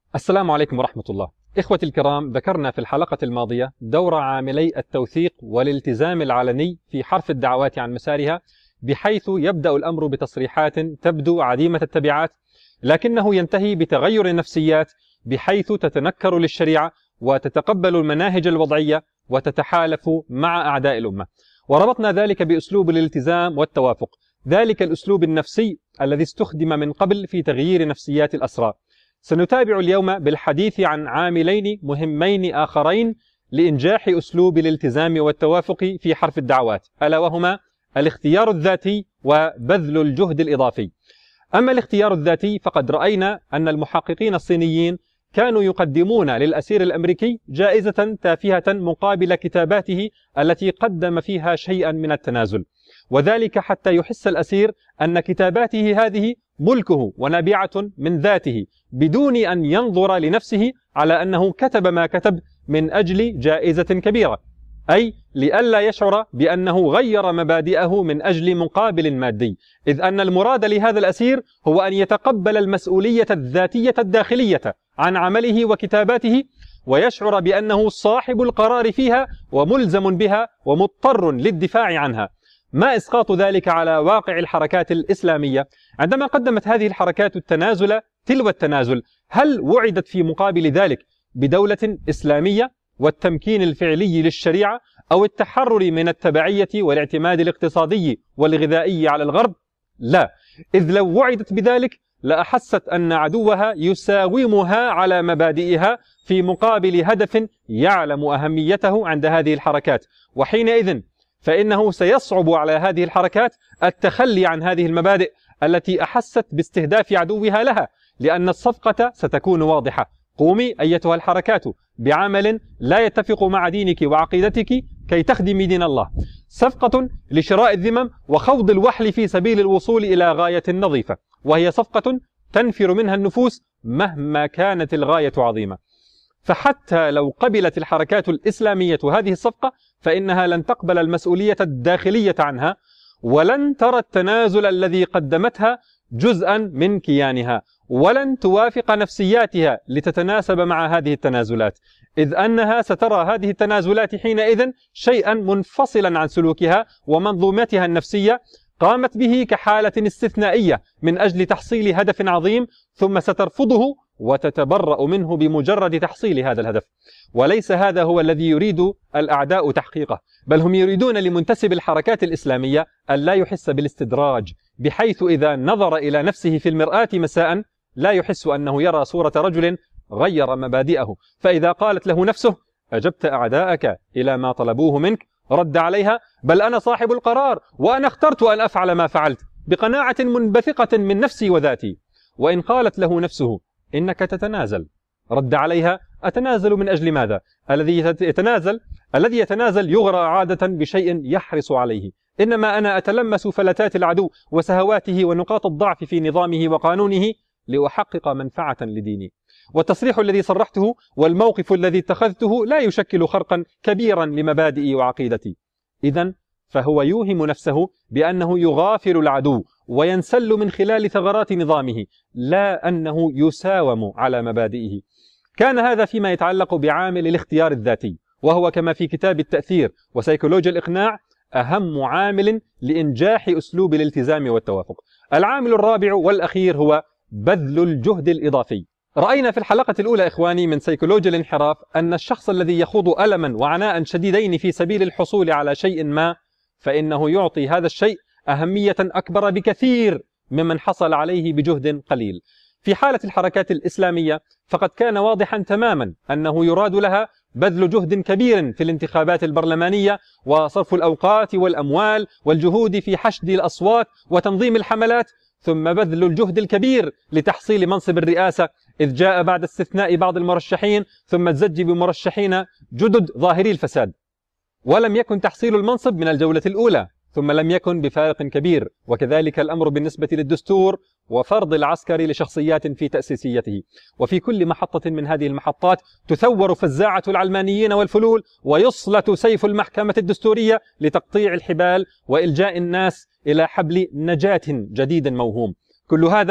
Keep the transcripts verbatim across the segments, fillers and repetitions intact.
السلام عليكم ورحمة الله. إخوتي الكرام، ذكرنا في الحلقة الماضية دور عاملي التوثيق والالتزام العلني في حرف الدعوات عن مسارها، بحيث يبدأ الأمر بتصريحات تبدو عديمة التبعات، لكنه ينتهي بتغير النفسيات بحيث تتنكر للشريعة وتتقبل المناهج الوضعية وتتحالف مع أعداء الأمة. وربطنا ذلك بأسلوب الالتزام والتوافق، ذلك الأسلوب النفسي الذي استخدم من قبل في تغيير نفسيات الأسرى. سنتابع اليوم بالحديث عن عاملين مهمين آخرين لإنجاح أسلوب الالتزام والتوافق في حرف الدعوات، ألا وهما الاختيار الذاتي وبذل الجهد الإضافي. أما الاختيار الذاتي فقد رأينا أن المحققين الصينيين كانوا يقدمون للأسير الأمريكي جائزة تافهة مقابل كتاباته التي قدم فيها شيئا من التنازل، وذلك حتى يحس الأسير أن كتاباته هذه ملكه ونابعة من ذاته، بدون أن ينظر لنفسه على أنه كتب ما كتب من أجل جائزة كبيرة، أي لئلا يشعر بأنه غير مبادئه من أجل مقابل مادي، إذ أن المراد لهذا الأسير هو أن يتقبل المسؤولية الذاتية الداخلية عن عمله وكتاباته، ويشعر بأنه صاحب القرار فيها وملزم بها ومضطر للدفاع عنها. ما إسقاط ذلك على واقع الحركات الإسلامية؟ عندما قدمت هذه الحركات التنازل تلو التنازل، هل وعدت في مقابل ذلك بدولة إسلامية والتمكين الفعلي للشريعة، أو التحرر من التبعية والاعتماد الاقتصادي والغذائي على الغرب؟ لا، إذ لو وعدت بذلك لأحست أن عدوها يساومها على مبادئها في مقابل هدف يعلم أهميته عند هذه الحركات، وحينئذ فإنه سيصعب على هذه الحركات التخلي عن هذه المبادئ التي أحست باستهداف عدوها لها، لأن الصفقة ستكون واضحة. قومي أيتها الحركات بعمل لا يتفق مع دينك وعقيدتك كي تخدمي دين الله، صفقة لشراء الذمم وخوض الوحل في سبيل الوصول إلى غاية نظيفة، وهي صفقة تنفر منها النفوس مهما كانت الغاية عظيمة. فحتى لو قبلت الحركات الإسلامية هذه الصفقة فإنها لن تقبل المسؤولية الداخلية عنها، ولن ترى التنازل الذي قدمتها جزءا من كيانها، ولن توافق نفسياتها لتتناسب مع هذه التنازلات، إذ أنها سترى هذه التنازلات حينئذ شيئا منفصلا عن سلوكها ومنظومتها النفسية قامت به كحالة استثنائية من أجل تحصيل هدف عظيم، ثم سترفضه وتتبرأ منه بمجرد تحصيل هذا الهدف. وليس هذا هو الذي يريد الأعداء تحقيقه، بل هم يريدون لمنتسب الحركات الإسلامية أن لا يحس بالاستدراج، بحيث إذا نظر إلى نفسه في المرآة مساء لا يحس أنه يرى صورة رجل غير مبادئه، فإذا قالت له نفسه أجبت أعداءك إلى ما طلبوه منك، رد عليها بل أنا صاحب القرار وأنا اخترت أن أفعل ما فعلت بقناعة منبثقة من نفسي وذاتي. وإن قالت له نفسه إنك تتنازل، رد عليها أتنازل من أجل ماذا؟ الذي يتنازل الذي يتنازل يغرى عادة بشيء يحرص عليه، إنما أنا أتلمس فلتات العدو وسهواته ونقاط الضعف في نظامه وقانونه لأحقق منفعة لديني. والتصريح الذي صرحته والموقف الذي اتخذته لا يشكل خرقا كبيرا لمبادئي وعقيدتي. إذن فهو يوهم نفسه بأنه يغافل العدو وينسل من خلال ثغرات نظامه، لا أنه يساوم على مبادئه. كان هذا فيما يتعلق بعامل الاختيار الذاتي، وهو كما في كتاب التأثير وسيكولوجيا الإقناع أهم عامل لإنجاح أسلوب الالتزام والتوافق. العامل الرابع والأخير هو بذل الجهد الإضافي. رأينا في الحلقة الأولى إخواني من سيكولوجيا الانحراف أن الشخص الذي يخوض ألما وعناء شديدين في سبيل الحصول على شيء ما، فإنه يعطي هذا الشيء أهمية أكبر بكثير ممن حصل عليه بجهد قليل. في حالة الحركات الإسلامية فقد كان واضحا تماما أنه يراد لها بذل جهد كبير في الانتخابات البرلمانية وصرف الأوقات والأموال والجهود في حشد الأصوات وتنظيم الحملات، ثم بذل الجهد الكبير لتحصيل منصب الرئاسة، إذ جاء بعد استثناء بعض المرشحين ثم الزج بمرشحين جدد ظاهري الفساد، ولم يكن تحصيل المنصب من الجولة الأولى، ثم لم يكن بفارق كبير. وكذلك الأمر بالنسبة للدستور وفرض العسكر لشخصيات في تأسيسيته. وفي كل محطة من هذه المحطات تثور فزاعة العلمانيين والفلول، ويصلت سيف المحكمة الدستورية لتقطيع الحبال وإلجاء الناس إلى حبل نجاة جديد موهوم. كل هذا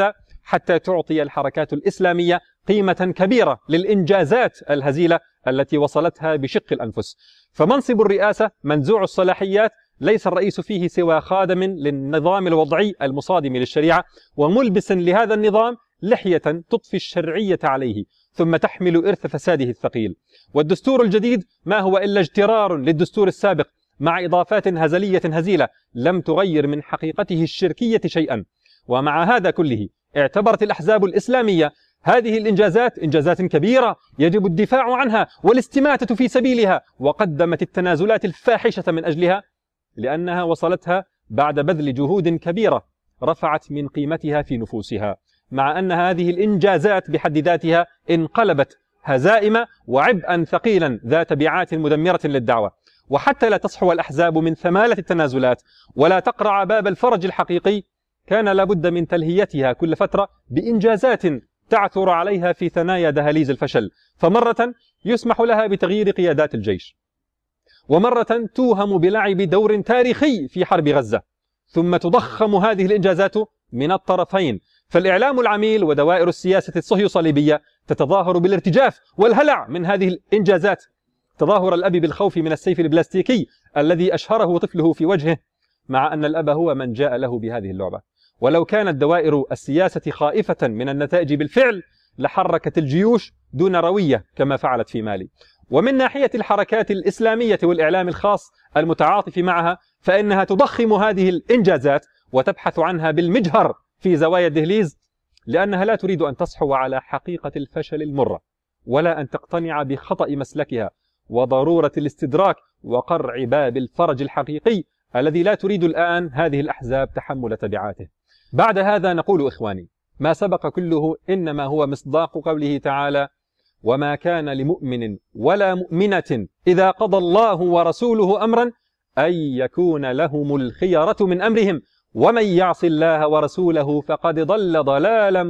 حتى تعطي الحركات الإسلامية قيمة كبيرة للإنجازات الهزيلة التي وصلتها بشق الأنفس. فمنصب الرئاسة منزوع الصلاحيات، ليس الرئيس فيه سوى خادم للنظام الوضعي المصادم للشريعة، وملبس لهذا النظام لحية تضفي الشرعية عليه ثم تحمل إرث فساده الثقيل. والدستور الجديد ما هو إلا اجترار للدستور السابق مع إضافات هزلية هزيلة لم تغير من حقيقته الشركية شيئا. ومع هذا كله اعتبرت الأحزاب الإسلامية هذه الإنجازات إنجازات كبيرة يجب الدفاع عنها والاستماتة في سبيلها، وقدمت التنازلات الفاحشة من أجلها، لأنها وصلتها بعد بذل جهود كبيرة رفعت من قيمتها في نفوسها، مع أن هذه الإنجازات بحد ذاتها انقلبت هزائم وعبئا ثقيلا ذات تبعات مدمرة للدعوة. وحتى لا تصحو الأحزاب من ثمالة التنازلات ولا تقرع باب الفرج الحقيقي، كان لابد من تلهيتها كل فترة بإنجازات تعثر عليها في ثنايا دهاليز الفشل. فمرة يسمح لها بتغيير قيادات الجيش، ومرة توهم بلعب دور تاريخي في حرب غزة، ثم تضخم هذه الإنجازات من الطرفين. فالإعلام العميل ودوائر السياسة الصهيو صليبية تتظاهر بالارتجاف والهلع من هذه الإنجازات، تظاهر الأب بالخوف من السيف البلاستيكي الذي أشهره طفله في وجهه، مع أن الأب هو من جاء له بهذه اللعبة. ولو كانت دوائر السياسة خائفة من النتائج بالفعل لحركت الجيوش دون روية كما فعلت في مالي. ومن ناحية الحركات الإسلامية والإعلام الخاص المتعاطف معها، فإنها تضخم هذه الإنجازات وتبحث عنها بالمجهر في زوايا الدهليز، لأنها لا تريد أن تصحو على حقيقة الفشل المرة، ولا أن تقتنع بخطأ مسلكها وضرورة الاستدراك وقرع باب الفرج الحقيقي الذي لا تريد الآن هذه الأحزاب تحمل تبعاته. بعد هذا نقول إخواني، ما سبق كله إنما هو مصداق قوله تعالى: وما كان لمؤمن ولا مؤمنة إذا قضى الله ورسوله أمرا أن يكون لهم الخيرة من أمرهم ومن يعص الله ورسوله فقد ضل ضلالا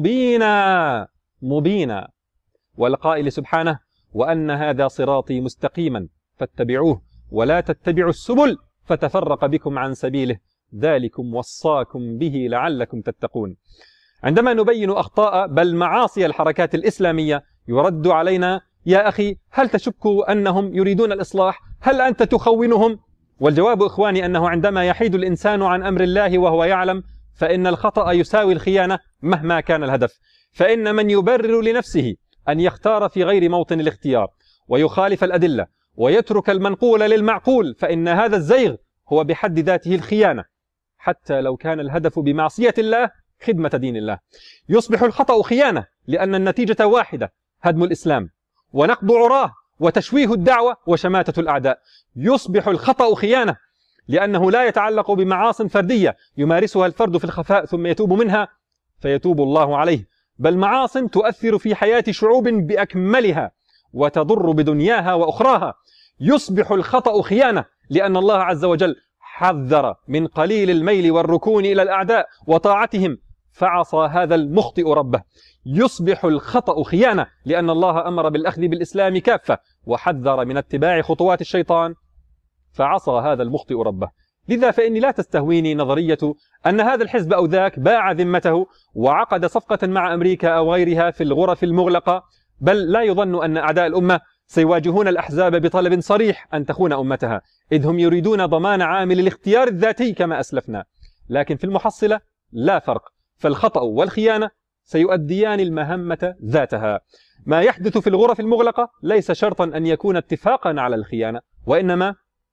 مبينا مبينا. والقائل سبحانه: وأن هذا صراطي مستقيما فاتبعوه ولا تتبعوا السبل فتفرق بكم عن سبيله ذلكم وصاكم به لعلكم تتقون. عندما نبين أخطاء بل معاصي الحركات الإسلامية يرد علينا: يا أخي هل تشك أنهم يريدون الإصلاح؟ هل أنت تخونهم؟ والجواب إخواني أنه عندما يحيد الإنسان عن أمر الله وهو يعلم فإن الخطأ يساوي الخيانة مهما كان الهدف. فإن من يبرر لنفسه أن يختار في غير موطن الاختيار ويخالف الأدلة ويترك المنقول للمعقول، فإن هذا الزيغ هو بحد ذاته الخيانة، حتى لو كان الهدف بمعصية الله خدمة دين الله. يصبح الخطأ خيانة لأن النتيجة واحدة: هدم الإسلام ونقض عراه وتشويه الدعوة وشماتة الأعداء. يصبح الخطأ خيانة لأنه لا يتعلق بمعاصٍ فردية يمارسها الفرد في الخفاء ثم يتوب منها فيتوب الله عليه، بل معاصٍ تؤثر في حياة شعوب بأكملها وتضر بدنياها وأخراها. يصبح الخطأ خيانة لأن الله عز وجل حذر من قليل الميل والركون إلى الأعداء وطاعتهم فعصى هذا المخطئ ربه. يصبح الخطأ خيانة لأن الله أمر بالأخذ بالإسلام كافة وحذر من اتباع خطوات الشيطان فعصى هذا المخطئ ربه. لذا فإني لا تستهويني نظرية أن هذا الحزب أو ذاك باع ذمته وعقد صفقة مع أمريكا أو غيرها في الغرف المغلقة، بل لا يظن أن أعداء الأمة سيواجهون الأحزاب بطلب صريح أن تخون أمتها، إذ هم يريدون ضمان عامل الاختيار الذاتي كما أسلفنا. لكن في المحصلة لا فرق، فالخطأ والخيانة سيؤديان المهمة ذاتها. ما يحدث في الغرف المغلقة ليس شرطا أن يكون اتفاقا على الخيانة، وإنما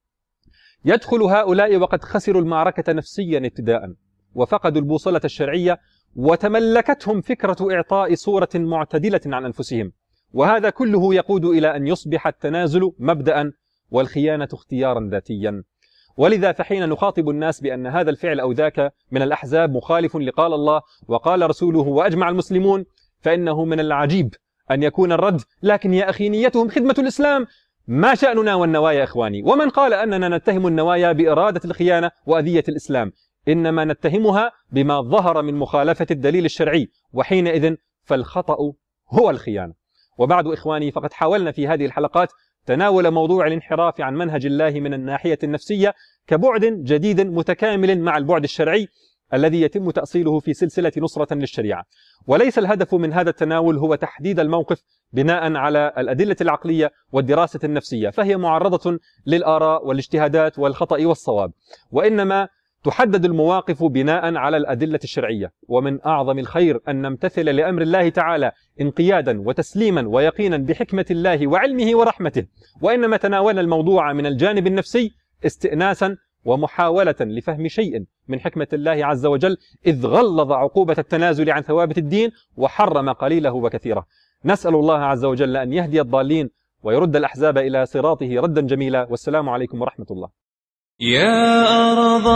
يدخل هؤلاء وقد خسروا المعركة نفسيا ابتداء وفقدوا البوصلة الشرعية وتملكتهم فكرة إعطاء صورة معتدلة عن أنفسهم، وهذا كله يقود إلى أن يصبح التنازل مبدأ والخيانة اختيارا ذاتيا. ولذا فحين نخاطب الناس بأن هذا الفعل أو ذاك من الأحزاب مخالف لقال الله وقال رسوله وأجمع المسلمون، فإنه من العجيب أن يكون الرد: لكن يا أخي نيتهم خدمة الإسلام. ما شأننا والنوايا إخواني؟ ومن قال أننا نتهم النوايا بإرادة الخيانة وأذية الإسلام؟ إنما نتهمها بما ظهر من مخالفة الدليل الشرعي، وحينئذ فالخطأ هو الخيانة. وبعد إخواني، فقد حاولنا في هذه الحلقات تناول موضوع الانحراف عن منهج الله من الناحية النفسية كبعد جديد متكامل مع البعد الشرعي، الذي يتم تأصيله في سلسلة نصرة للشريعة. وليس الهدف من هذا التناول هو تحديد الموقف بناء على الأدلة العقلية والدراسة النفسية، فهي معرضة للآراء والاجتهادات والخطأ والصواب، وإنما تحدد المواقف بناء على الأدلة الشرعية. ومن أعظم الخير أن نمتثل لأمر الله تعالى انقيادا وتسليما ويقينا بحكمة الله وعلمه ورحمته، وإنما تناولنا الموضوع من الجانب النفسي استئناسا ومحاولة لفهم شيء من حكمة الله عز وجل، إذ غلظ عقوبة التنازل عن ثوابت الدين وحرم قليله وكثيره. نسأل الله عز وجل أن يهدي الضالين ويرد الأحزاب إلى صراطه ردا جميلا. والسلام عليكم ورحمة الله. يا أرض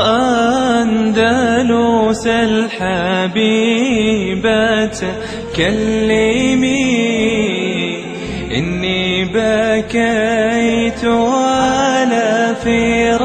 أندلس الحبيبة كلمي، إني بكيت على فراق